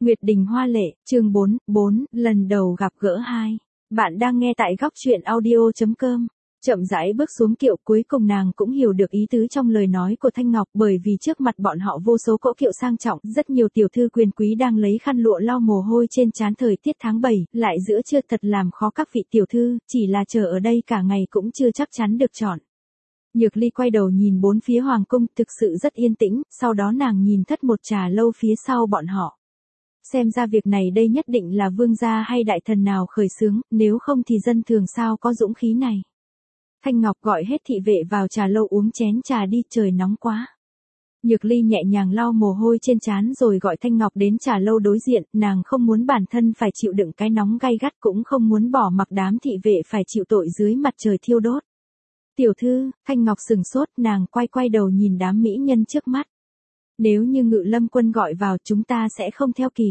Nguyệt Đình Hoa Lệ, chương 4, lần đầu gặp gỡ 2. Bạn đang nghe tại góc truyện audio.com. Chậm rãi bước xuống kiệu, cuối cùng nàng cũng hiểu được ý tứ trong lời nói của Thanh Ngọc, bởi vì trước mặt bọn họ vô số cỗ kiệu sang trọng, rất nhiều tiểu thư quyền quý đang lấy khăn lụa lau mồ hôi trên trán. Thời tiết tháng 7, lại giữa trưa thật làm khó các vị tiểu thư, chỉ là chờ ở đây cả ngày cũng chưa chắc chắn được chọn. Nhược Ly quay đầu nhìn bốn phía hoàng cung, thực sự rất yên tĩnh, sau đó nàng nhìn Thất Một Trà Lâu phía sau bọn họ. Xem ra việc này đây nhất định là vương gia hay đại thần nào khởi xướng, nếu không thì dân thường sao có dũng khí này. Thanh Ngọc gọi hết thị vệ vào trà lâu uống chén trà đi, trời nóng quá. Nhược Ly nhẹ nhàng lau mồ hôi trên trán rồi gọi Thanh Ngọc đến trà lâu đối diện, nàng không muốn bản thân phải chịu đựng cái nóng gay gắt, cũng không muốn bỏ mặc đám thị vệ phải chịu tội dưới mặt trời thiêu đốt. Tiểu thư, Thanh Ngọc sừng sốt, nàng quay đầu nhìn đám mỹ nhân trước mắt. Nếu như Ngự Lâm Quân gọi vào chúng ta sẽ không theo kịp.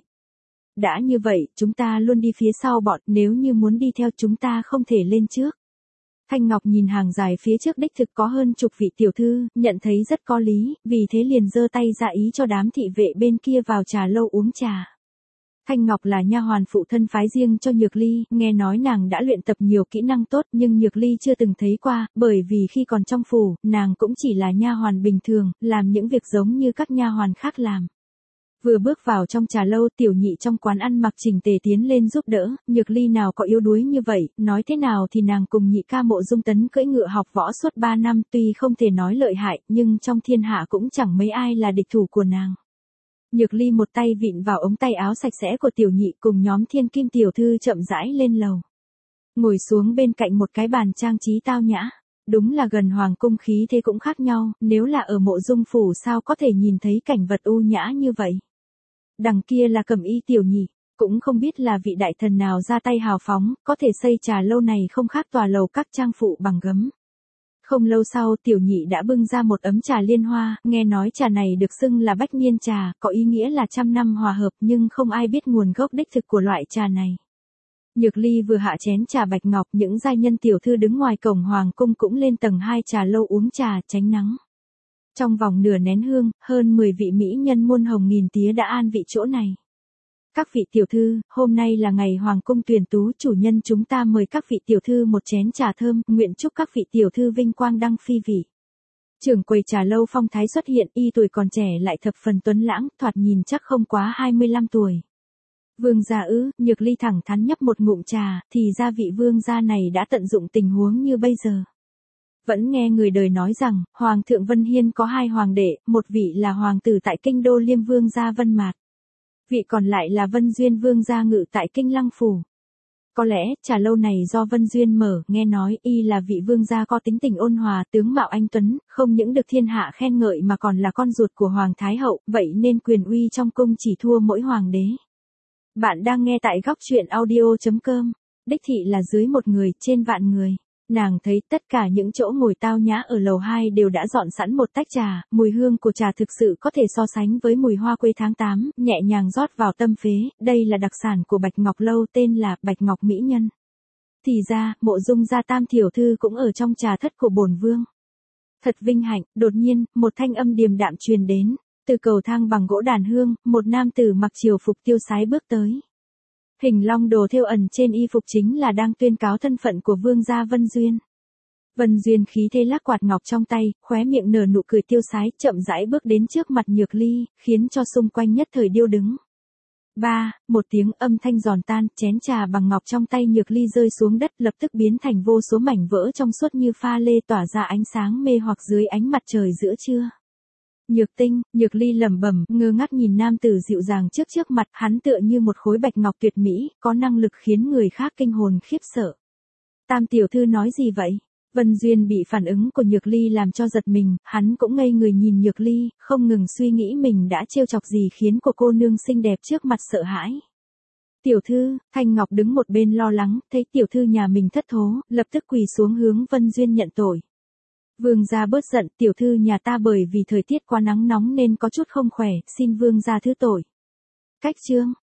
Đã như vậy, chúng ta luôn đi phía sau bọn, nếu như muốn đi theo chúng ta không thể lên trước. Thanh Ngọc nhìn hàng dài phía trước đích thực có hơn chục vị tiểu thư, nhận thấy rất có lý, vì thế liền giơ tay ra ý cho đám thị vệ bên kia vào trà lâu uống trà. Thanh Ngọc là nha hoàn phụ thân phái riêng cho Nhược Ly, nghe nói nàng đã luyện tập nhiều kỹ năng tốt nhưng Nhược Ly chưa từng thấy qua, bởi vì khi còn trong phủ, nàng cũng chỉ là nha hoàn bình thường, làm những việc giống như các nha hoàn khác làm. Vừa bước vào trong trà lâu, tiểu nhị trong quán ăn mặc chỉnh tề tiến lên giúp đỡ, Nhược Ly nào có yếu đuối như vậy, nói thế nào thì nàng cùng nhị ca Mộ Dung Tấn cưỡi ngựa học võ suốt 3 năm, tuy không thể nói lợi hại, nhưng trong thiên hạ cũng chẳng mấy ai là địch thủ của nàng. Nhược Ly một tay vịn vào ống tay áo sạch sẽ của tiểu nhị, cùng nhóm thiên kim tiểu thư chậm rãi lên lầu. Ngồi xuống bên cạnh một cái bàn trang trí tao nhã. Đúng là gần hoàng cung khí thế cũng khác nhau, nếu là ở Mộ Dung phủ sao có thể nhìn thấy cảnh vật u nhã như vậy. Đằng kia là Cẩm Y tiểu nhị, cũng không biết là vị đại thần nào ra tay hào phóng, có thể xây trà lâu này không khác tòa lầu các trang phụ bằng gấm. Không lâu sau, tiểu nhị đã bưng ra một ấm trà liên hoa, nghe nói trà này được xưng là bách niên trà, có ý nghĩa là trăm năm hòa hợp, nhưng không ai biết nguồn gốc đích thực của loại trà này. Nhược Ly vừa hạ chén trà bạch ngọc, những giai nhân tiểu thư đứng ngoài cổng hoàng cung cũng lên tầng 2 trà lâu uống trà, tránh nắng. Trong vòng nửa nén hương, hơn 10 vị mỹ nhân muôn hồng nghìn tía đã an vị chỗ này. Các vị tiểu thư, hôm nay là ngày hoàng cung tuyển tú, chủ nhân chúng ta mời các vị tiểu thư một chén trà thơm, nguyện chúc các vị tiểu thư vinh quang đăng phi vị. Trưởng quầy trà lâu phong thái xuất hiện, y tuổi còn trẻ lại thập phần tuấn lãng, thoạt nhìn chắc không quá 25 tuổi. Vương gia ư? Nhược Ly thẳng thắn nhấp một ngụm trà, thì ra vị vương gia này đã tận dụng tình huống như bây giờ. Vẫn nghe người đời nói rằng, Hoàng thượng Vân Hiên có 2 hoàng đệ, một vị là hoàng tử tại kinh đô Liêm vương gia Vân Mạt. Vị còn lại là Vân Duyên vương gia ngự tại kinh Lăng phủ. Có lẽ, trà lâu này do Vân Duyên mở, nghe nói y là vị vương gia có tính tình ôn hòa, tướng mạo anh tuấn, không những được thiên hạ khen ngợi mà còn là con ruột của Hoàng Thái Hậu, vậy nên quyền uy trong cung chỉ thua mỗi hoàng đế. Bạn đang nghe tại góc truyện audio.com. Đích thị là dưới một người, trên vạn người. Nàng thấy tất cả những chỗ ngồi tao nhã ở lầu 2 đều đã dọn sẵn một tách trà, mùi hương của trà thực sự có thể so sánh với mùi hoa quế tháng 8, nhẹ nhàng rót vào tâm phế, đây là đặc sản của Bạch Ngọc Lâu, tên là Bạch Ngọc Mỹ Nhân. Thì ra, Mộ Dung gia tam tiểu thư cũng ở trong trà thất của bổn vương. Thật vinh hạnh, đột nhiên, một thanh âm điềm đạm truyền đến. Từ cầu thang bằng gỗ đàn hương, một nam tử mặc triều phục tiêu sái bước tới. Hình long đồ thêu ẩn trên y phục chính là đang tuyên cáo thân phận của vương gia Vân Duyên. Vân Duyên khí thế lắc quạt ngọc trong tay, khóe miệng nở nụ cười tiêu sái, chậm rãi bước đến trước mặt Nhược Ly, khiến cho xung quanh nhất thời điêu đứng. Một tiếng âm thanh giòn tan, chén trà bằng ngọc trong tay Nhược Ly rơi xuống đất, lập tức biến thành vô số mảnh vỡ trong suốt như pha lê, tỏa ra ánh sáng mê hoặc dưới ánh mặt trời giữa trưa. Nhược Tinh, Nhược Ly lẩm bẩm, ngơ ngác nhìn nam tử dịu dàng trước mặt, hắn tựa như một khối bạch ngọc tuyệt mỹ, có năng lực khiến người khác kinh hồn khiếp sợ. Tam tiểu thư nói gì vậy? Vân Duyên bị phản ứng của Nhược Ly làm cho giật mình, hắn cũng ngây người nhìn Nhược Ly, không ngừng suy nghĩ mình đã trêu chọc gì khiến cô nương xinh đẹp trước mặt sợ hãi. Tiểu thư, Thanh Ngọc đứng một bên lo lắng, thấy tiểu thư nhà mình thất thố, lập tức quỳ xuống hướng Vân Duyên nhận tội. Vương gia bớt giận, tiểu thư nhà ta bởi vì thời tiết quá nắng nóng nên có chút không khỏe, xin vương gia thứ tội. Cách chương,